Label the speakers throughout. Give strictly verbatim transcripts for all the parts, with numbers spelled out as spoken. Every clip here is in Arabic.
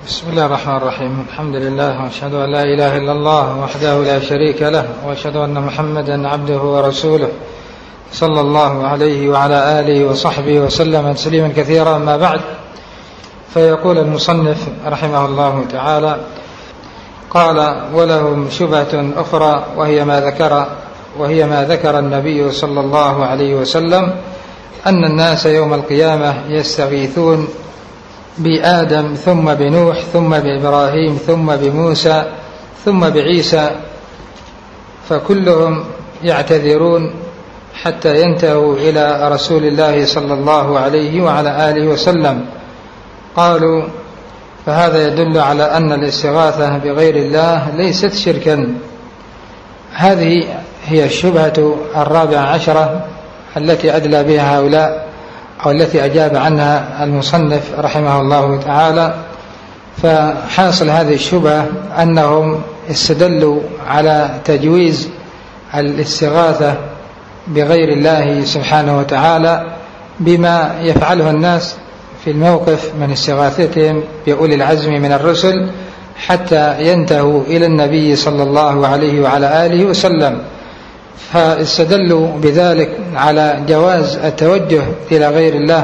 Speaker 1: بسم الله الرحمن الرحيم. الحمد لله وأشهد أن لا إله إلا الله وحده لا شريك له، وأشهد أن محمدا عبده ورسوله صلى الله عليه وعلى آله وصحبه وسلم تسليما كثيرا. ما بعد، فيقول المصنف رحمه الله تعالى: قال: ولهم شبهة أخرى وهي ما ذكر وهي ما ذكر النبي صلى الله عليه وسلم أن الناس يوم القيامة يستغيثون بآدم ثم بنوح ثم بإبراهيم ثم بموسى ثم بعيسى، فكلهم يعتذرون حتى ينتهوا إلى رسول الله صلى الله عليه وعلى آله وسلم. قالوا: فهذا يدل على أن الاستغاثة بغير الله ليست شركا. هذه هي الشبهة الرابعة عشرة التي أدلى بها هؤلاء، أو التي أجاب عنها المصنف رحمه الله تعالى. فحاصل هذه الشبهة أنهم استدلوا على تجويز الاستغاثة بغير الله سبحانه وتعالى بما يفعله الناس في الموقف من استغاثتهم بأولي العزم من الرسل حتى ينتهوا إلى النبي صلى الله عليه وعلى آله وسلم. فاستدلوا بذلك على جواز التوجه إلى غير الله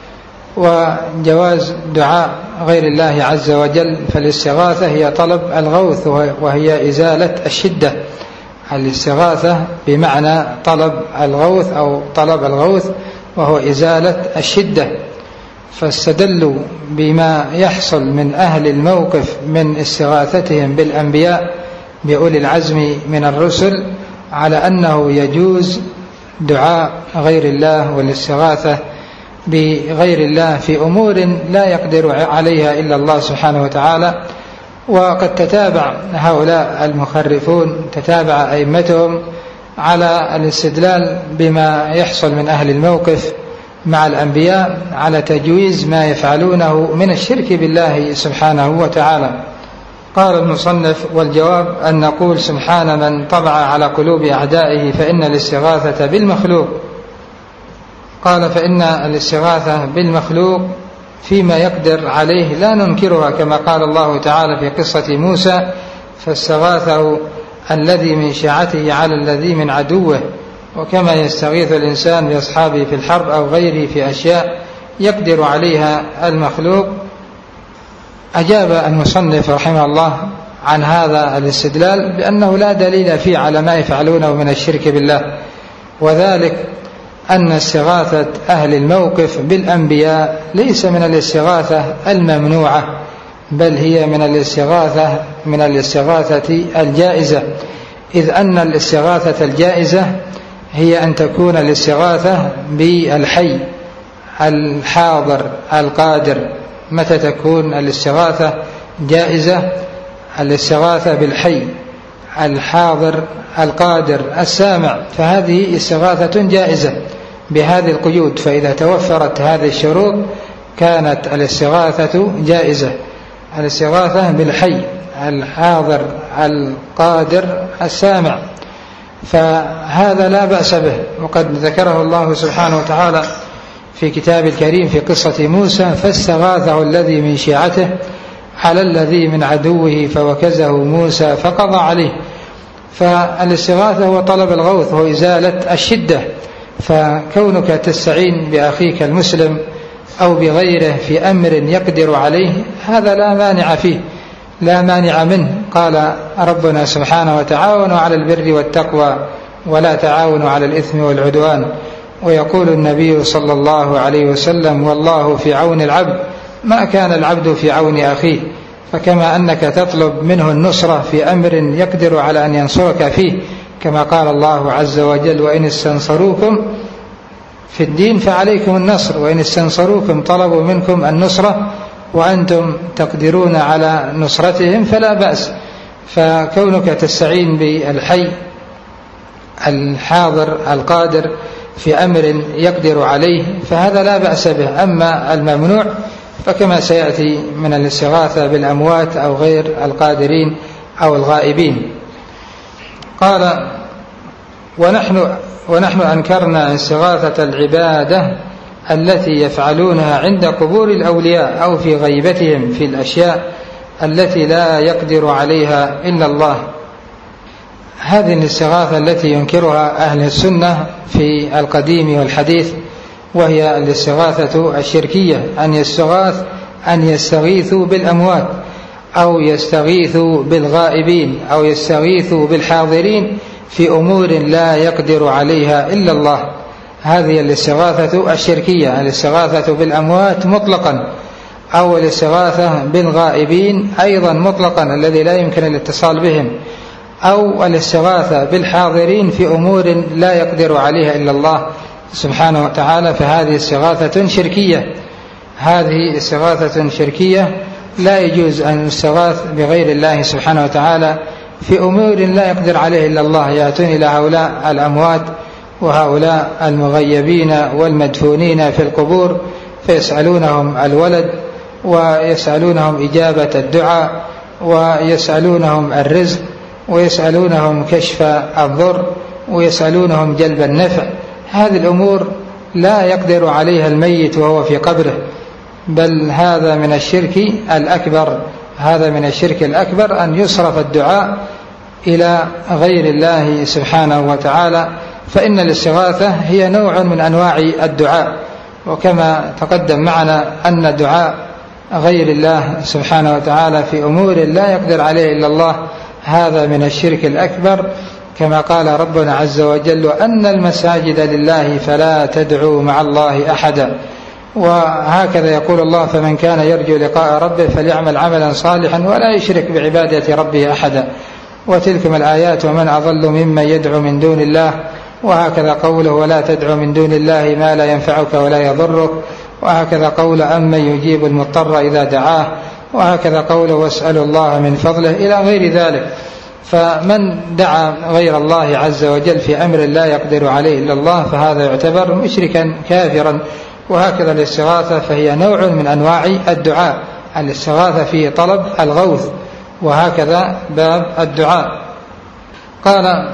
Speaker 1: وجواز دعاء غير الله عز وجل. فالاستغاثة هي طلب الغوث وهي إزالة الشدة. الاستغاثة بمعنى طلب الغوث أو طلب الغوث وهو إزالة الشدة. فاستدلوا بما يحصل من أهل الموقف من استغاثتهم بالأنبياء بأولي العزم من الرسل على أنه يجوز دعاء غير الله والاستغاثة بغير الله في أمور لا يقدر عليها إلا الله سبحانه وتعالى. وقد تتابع هؤلاء المخرفون تتابع أئمتهم على الاستدلال بما يحصل من أهل الموقف مع الأنبياء على تجويز ما يفعلونه من الشرك بالله سبحانه وتعالى. قال المصنف: والجواب أن نقول سبحان من طبع على قلوب أعدائه فإن الاستغاثة بالمخلوق. قال: فإن الاستغاثة بالمخلوق فيما يقدر عليه لا ننكرها، كما قال الله تعالى في قصة موسى: فاستغاثه الذي من شيعته على الذي من عدوه. وكما يستغيث الإنسان بأصحابه في الحرب أو غيره في أشياء يقدر عليها المخلوق. أجاب المصنف رحمه الله عن هذا الاستدلال بأنه لا دليل فيه على ما يفعلونه من الشرك بالله، وذلك أن استغاثة أهل الموقف بالأنبياء ليس من الاستغاثة الممنوعة، بل هي من الاستغاثة من الاستغاثة الجائزة، إذ أن الاستغاثة الجائزة هي أن تكون الاستغاثة بالحي الحاضر القادر. متى تكون الاستغاثة جائزة؟ الاستغاثة بالحي الحاضر القادر السامع، فهذه استغاثة جائزة بهذه القيود. فإذا توفرت هذه الشروط كانت الاستغاثة جائزة. الاستغاثة بالحي الحاضر القادر السامع، فهذا لا بأس به. وقد ذكره الله سبحانه وتعالى في كتاب الكريم في قصة موسى: فاستغاثه الذي من شيعته على الذي من عدوه فوكزه موسى فقضى عليه. فالاستغاثة هو طلب الغوث وإزالة الشدة. فكونك تستعين بأخيك المسلم أو بغيره في أمر يقدر عليه هذا لا مانع فيه، لا مانع منه. قال ربنا سبحانه: وتعاونوا على البر والتقوى ولا تعاونوا على الإثم والعدوان. ويقول النبي صلى الله عليه وسلم: والله في عون العبد ما كان العبد في عون أخيه. فكما أنك تطلب منه النصرة في أمر يقدر على أن ينصرك فيه، كما قال الله عز وجل: وإن استنصروكم في الدين فعليكم النصر، وإن استنصروكم طلبوا منكم النصرة وأنتم تقدرون على نصرتهم فلا بأس. فكونك تستعين بالحي الحاضر القادر في أمر يقدر عليه فهذا لا بأس به. أما الممنوع فكما سيأتي من الاستغاثة بالأموات أو غير القادرين أو الغائبين. قال: ونحن, ونحن أنكرنا استغاثة العبادة التي يفعلونها عند قبور الأولياء أو في غيبتهم في الأشياء التي لا يقدر عليها إلا الله. هذه الاستغاثة التي ينكرها أهل السنة في القديم والحديث، وهي الاستغاثة الشركية، أن يستغاث أن يستغيثوا بالأموات أو يستغيثوا بالغائبين أو يستغيثوا بالحاضرين في أمور لا يقدر عليها إلا الله. هذه الاستغاثة الشركية، الاستغاثة بالأموات مطلقا، أو الاستغاثة بالغائبين أيضا مطلقا الذي لا يمكن الاتصال بهم، أو الاستغاثة بالحاضرين في أمور لا يقدر عليها إلا الله سبحانه وتعالى، فهذه استغاثة شركية. هذه استغاثة شركية لا يجوز أن نستغاث بغير الله سبحانه وتعالى في أمور لا يقدر عليه إلا الله. يأتون إلى هؤلاء الأموات وهؤلاء المغيبين والمدفونين في القبور فيسألونهم الولد، ويسألونهم إجابة الدعاء، ويسألونهم الرزق، ويسألونهم كشف الضر، ويسألونهم جلب النفع. هذه الأمور لا يقدر عليها الميت وهو في قبره، بل هذا من الشرك الأكبر. هذا من الشرك الأكبر أن يصرف الدعاء إلى غير الله سبحانه وتعالى، فإن الاستغاثة هي نوع من أنواع الدعاء. وكما تقدم معنا أن دعاء غير الله سبحانه وتعالى في أمور لا يقدر عليه إلا الله هذا من الشرك الأكبر، كما قال ربنا عز وجل: وأن المساجد لله فلا تدعوا مع الله أحدا. وهكذا يقول الله: فمن كان يرجو لقاء ربه فليعمل عملا صالحا ولا يشرك بعبادة ربه أحدا. وتلكم الآيات: ومن أضل ممن يدعو من دون الله. وهكذا قوله: ولا تدعو من دون الله ما لا ينفعك ولا يضرك. وهكذا قول: أمن يجيب المضطر إذا دعاه. وهكذا قوله: واسألوا الله من فضله، إلى غير ذلك. فمن دعا غير الله عز وجل في أمر لا يقدر عليه إلا الله فهذا يعتبر مشركا كافرا. وهكذا الاستغاثة فهي نوع من أنواع الدعاء، الاستغاثة في طلب الغوث، وهكذا باب الدعاء. قال: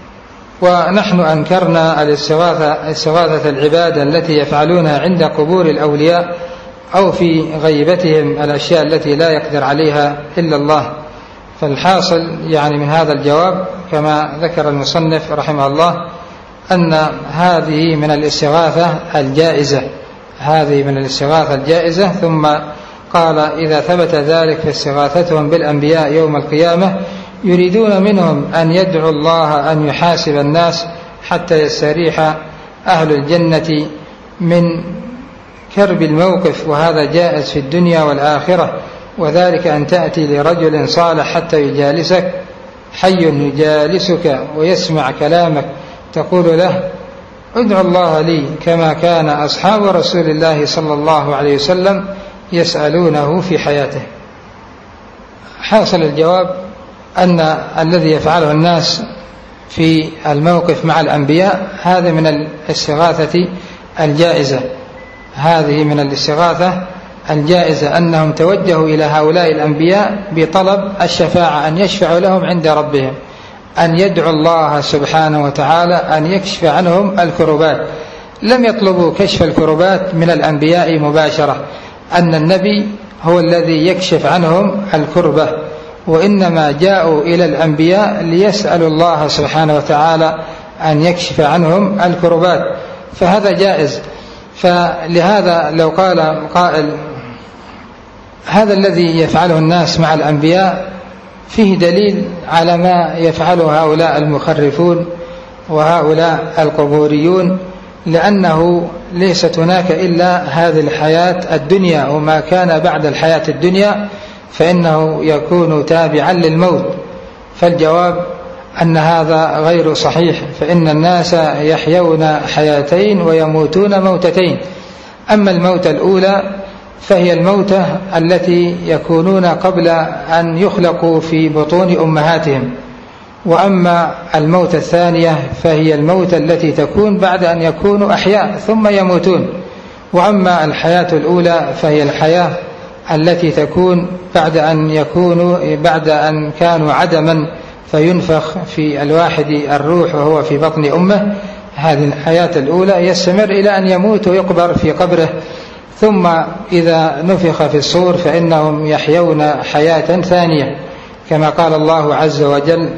Speaker 1: ونحن أنكرنا الاستغاثة استغاثة العبادة التي يفعلونها عند قبور الأولياء أو في غيبتهم الأشياء التي لا يقدر عليها إلا الله. فالحاصل يعني من هذا الجواب كما ذكر المصنف رحمه الله أن هذه من الاستغاثة الجائزة، هذه من الاستغاثة الجائزة. ثم قال: إذا ثبت ذلك فاستغاثتهم بالأنبياء يوم القيامة يريدون منهم أن يدعوا الله أن يحاسب الناس حتى يستريح أهل الجنة من كرب الموقف، وهذا جائز في الدنيا والآخرة. وذلك أن تأتي لرجل صالح حتى يجالسك، حي يجالسك ويسمع كلامك، تقول له: ادعو الله لي، كما كان أصحاب رسول الله صلى الله عليه وسلم يسألونه في حياته. حاصل الجواب أن الذي يفعله الناس في الموقف مع الأنبياء هذا من الاستغاثة الجائزة، هذه من الاستغاثة الجائزة، أنهم توجهوا إلى هؤلاء الأنبياء بطلب الشفاعة، أن يشفعوا لهم عند ربهم، أن يدعو الله سبحانه وتعالى أن يكشف عنهم الكربات. لم يطلبوا كشف الكربات من الأنبياء مباشرة، أن النبي هو الذي يكشف عنهم الكربة، وإنما جاءوا إلى الأنبياء ليسألوا الله سبحانه وتعالى أن يكشف عنهم الكربات، فهذا جائز. فلهذا لو قال قائل: هذا الذي يفعله الناس مع الأنبياء فيه دليل على ما يفعله هؤلاء المخرفون وهؤلاء القبوريون، لأنه ليست هناك إلا هذه الحياة الدنيا، وما كان بعد الحياة الدنيا فإنه يكون تابعا للموت. فالجواب أن هذا غير صحيح، فإن الناس يحيون حياتين ويموتون موتتين. أما الموتة الأولى فهي الموتة التي يكونون قبل أن يخلقوا في بطون أمهاتهم، وأما الموتة الثانية فهي الموتة التي تكون بعد أن يكونوا أحياء ثم يموتون. وأما الحياة الأولى فهي الحياة التي تكون بعد أن يكونوا بعد أن كانوا عدما فينفخ في الواحد الروح وهو في بطن أمه. هذه الحياة الأولى يستمر إلى أن يموت ويقبر في قبره، ثم إذا نفخ في الصور فإنهم يحيون حياة ثانية، كما قال الله عز وجل: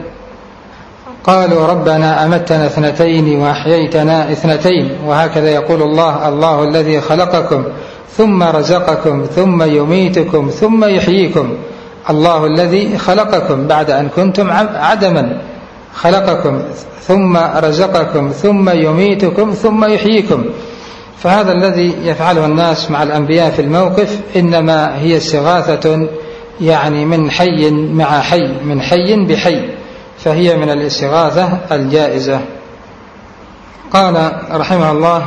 Speaker 1: قالوا ربنا أمتنا اثنتين وأحييتنا اثنتين. وهكذا يقول الله: الله الذي خلقكم ثم رزقكم ثم يميتكم ثم يحييكم. الله الذي خلقكم بعد أن كنتم عدما، خلقكم ثم رزقكم ثم يميتكم ثم يحييكم. فهذا الذي يفعله الناس مع الأنبياء في الموقف إنما هي استغاثة، يعني من حي مع حي، من حي بحي، فهي من الاستغاثة الجائزة. قال رحمه الله: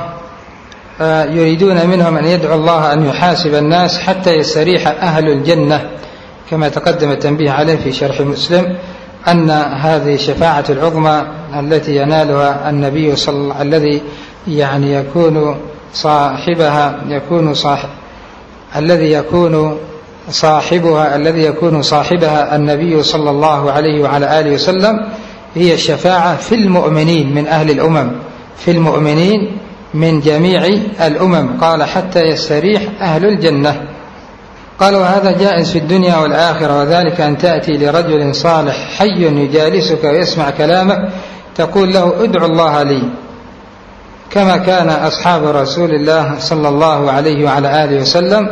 Speaker 1: يريدون منهم أن يدعو الله أن يحاسب الناس حتى يستريح أهل الجنة، كما تقدم التنبيه عليه في شرح مسلم أن هذه الشفاعة العظمى التي ينالها النبي صلى الله عليه وسلم، الذي يعني يكون صاحبها يكون صاحب الذي يكون صاحبها الذي يكون صاحبها النبي صلى الله عليه وعلى آله وسلم، هي الشفاعة في المؤمنين من أهل الأمم، في المؤمنين من جميع الأمم. قال: حتى يستريح أهل الجنة. قال: وهذا جائز في الدنيا والآخرة، وذلك أن تأتي لرجل صالح حي يجالسك ويسمع كلامك تقول له: ادعو الله لي، كما كان أصحاب رسول الله صلى الله عليه وعلى آله وسلم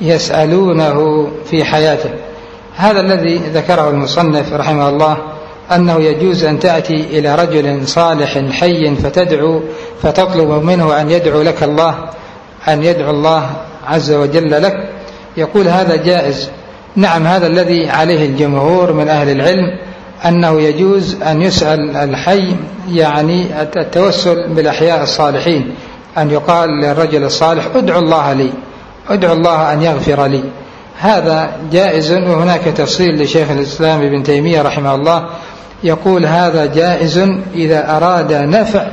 Speaker 1: يسألونه في حياته. هذا الذي ذكره المصنف رحمه الله، أنه يجوز أن تأتي إلى رجل صالح حي فتدعو فتطلب منه أن يدعو لك الله، أن يدعو الله عز وجل لك. يقول: هذا جائز. نعم، هذا الذي عليه الجمهور من أهل العلم، أنه يجوز أن يسأل الحي، يعني التوسل بالأحياء الصالحين، أن يقال للرجل الصالح: ادعو الله لي، ادعو الله أن يغفر لي. هذا جائز. وهناك تفصيل لشيخ الإسلام ابن تيمية رحمه الله، يقول: هذا جائز إذا أراد نفع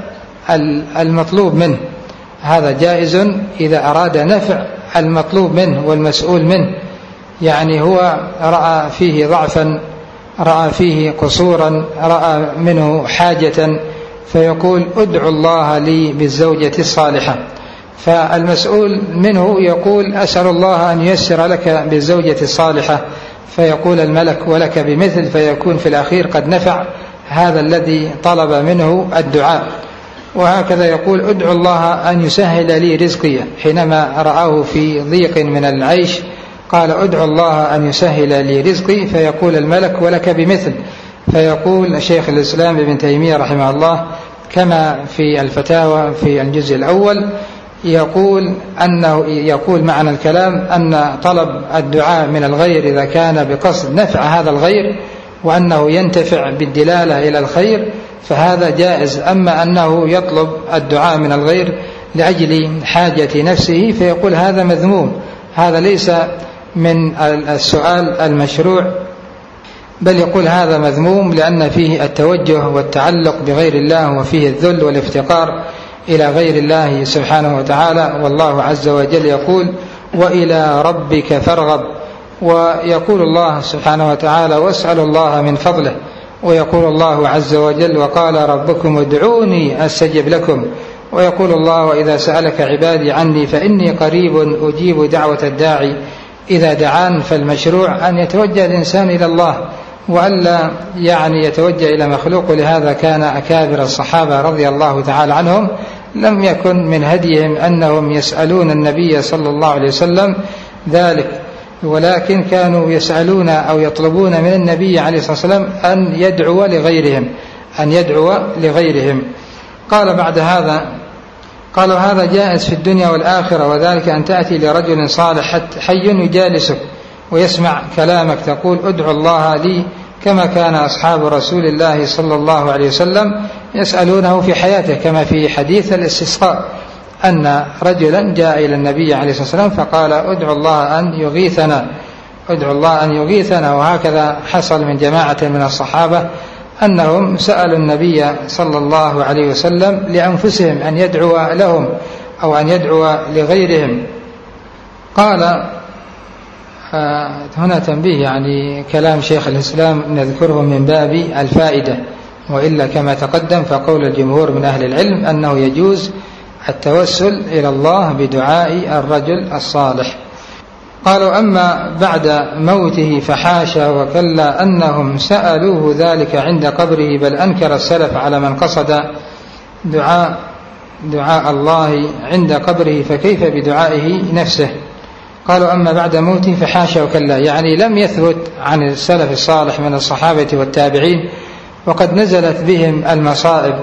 Speaker 1: المطلوب منه، هذا جائز إذا أراد نفع المطلوب منه والمسؤول منه، يعني هو رأى فيه ضعفا، رأى فيه قصورا، رأى منه حاجة، فيقول: ادعو الله لي بالزوجة الصالحة. فالمسؤول منه يقول: أسأل الله أن ييسر لك بالزوجة الصالحة، فيقول الملك: ولك بمثل، فيكون في الأخير قد نفع هذا الذي طلب منه الدعاء. وهكذا يقول: ادعو الله أن يسهل لي رزقي، حينما رآه في ضيق من العيش قال: ادعو الله أن يسهل لي رزقي، فيقول الملك: ولك بمثل. فيقول شيخ الإسلام ابن تيمية رحمه الله كما في الفتاوى في الجزء الأول، يقول أنه يقول معنى الكلام أن طلب الدعاء من الغير إذا كان بقصد نفع هذا الغير وأنه ينتفع بالدلالة إلى الخير فهذا جائز. أما أنه يطلب الدعاء من الغير لأجل حاجة نفسه فيقول هذا مذموم، هذا ليس من السؤال المشروع، بل يقول هذا مذموم لأن فيه التوجه والتعلق بغير الله، وفيه الذل والافتقار إلى غير الله سبحانه وتعالى. والله عز وجل يقول: وإلى ربك فارغب. ويقول الله سبحانه وتعالى: واسألوا الله من فضله. ويقول الله عز وجل: وقال ربكم ادعوني أستجب لكم. ويقول الله: وإذا سألك عبادي عني فإني قريب أجيب دعوة الداعي إذا دعان. فالمشروع أن يتوجه الإنسان إلى الله وألا يعني يتوجه إلى مخلوق. لهذا كان أكابر الصحابة رضي الله تعالى عنهم لم يكن من هديهم أنهم يسألون النبي صلى الله عليه وسلم ذلك، ولكن كانوا يسألون أو يطلبون من النبي عليه الصلاة والسلام أن يدعو لغيرهم أن يدعو لغيرهم. قال بعد هذا: قالوا هذا جائز في الدنيا والآخرة، وذلك أن تأتي لرجل صالح حي يجالسك ويسمع كلامك تقول: ادعو الله لي، كما كان أصحاب رسول الله صلى الله عليه وسلم يسألونه في حياته، كما في حديث الاستسقاء أن رجلا جاء إلى النبي عليه الصلاة والسلام فقال: ادعو الله أن يغيثنا ادعو الله أن يغيثنا. وهكذا حصل من جماعة من الصحابة أنهم سألوا النبي صلى الله عليه وسلم لأنفسهم أن يدعو لهم أو أن يدعو لغيرهم. قال هنا تنبيه، يعني كلام شيخ الإسلام نذكره من باب الفائدة، وإلا كما تقدم فقول الجمهور من أهل العلم أنه يجوز التوسل إلى الله بدعاء الرجل الصالح. قالوا أما بعد موته فحاشا وكلا أنهم سألوه ذلك عند قبره، بل أنكر السلف على من قصد دعاء دعاء الله عند قبره فكيف بدعائه نفسه. قالوا أما بعد موته فحاشا وكلا، يعني لم يثبت عن السلف الصالح من الصحابة والتابعين، وقد نزلت بهم المصائب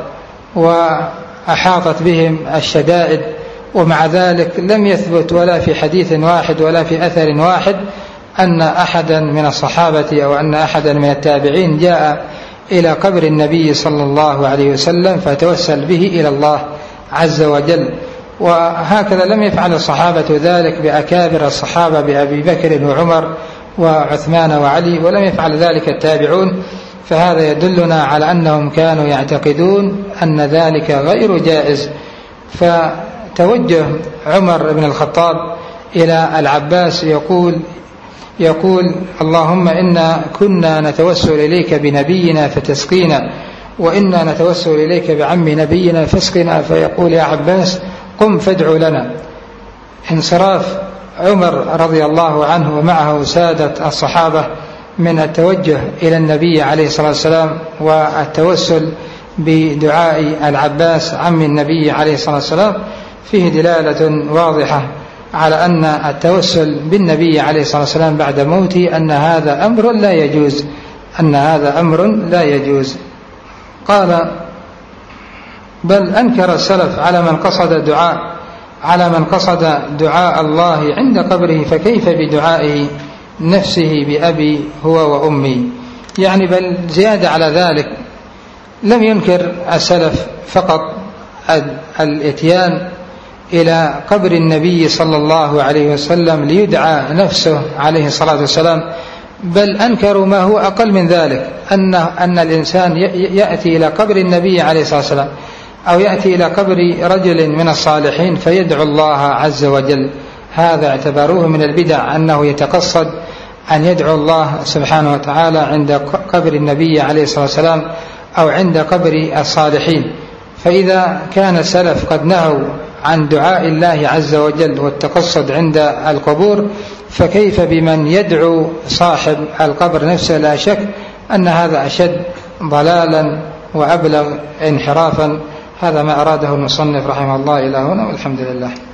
Speaker 1: وأحاطت بهم الشدائد، ومع ذلك لم يثبت ولا في حديث واحد ولا في أثر واحد أن أحدا من الصحابة أو أن أحدا من التابعين جاء إلى قبر النبي صلى الله عليه وسلم فتوسل به إلى الله عز وجل. وهكذا لم يفعل الصحابة ذلك بأكابر الصحابة بأبي بكر وعمر وعثمان وعلي، ولم يفعل ذلك التابعون، فهذا يدلنا على أنهم كانوا يعتقدون أن ذلك غير جائز. فتوجه عمر بن الخطاب إلى العباس يقول يقول اللهم إنا كنا نتوسل إليك بنبينا فتسقينا، وإنا نتوسل إليك بعم نبينا فاسقنا، فيقول يا عباس قم فادع لنا. انصراف عمر رضي الله عنه ومعه سادة الصحابة من التوجه إلى النبي عليه الصلاة والسلام والتوسل بدعاء العباس عم النبي عليه الصلاة والسلام فيه دلالة واضحة على أن التوسل بالنبي عليه الصلاة والسلام بعد موته أن هذا أمر لا يجوز أن هذا أمر لا يجوز. قال بل أنكر السلف على من قصد دعاء على من قصد دعاء الله عند قبره فكيف بدعائه نفسه بأبي هو وأمي. يعني بل زيادة على ذلك، لم ينكر السلف فقط الاتيان إلى قبر النبي صلى الله عليه وسلم ليدعى نفسه عليه الصلاة والسلام، بل أنكروا ما هو أقل من ذلك، أن, أن الإنسان يأتي إلى قبر النبي عليه الصلاة والسلام أو يأتي إلى قبر رجل من الصالحين فيدعو الله عز وجل. هذا اعتبروه من البدع، أنه يتقصد أن يدعو الله سبحانه وتعالى عند قبر النبي عليه الصلاة والسلام أو عند قبر الصالحين. فإذا كان السلف قد نهوا عن دعاء الله عز وجل والتقصد عند القبور، فكيف بمن يدعو صاحب القبر نفسه؟ لا شك أن هذا أشد ضلالا وأبلغ انحرافا. هذا ما أراده المصنف رحمه الله إلى هنا، والحمد لله.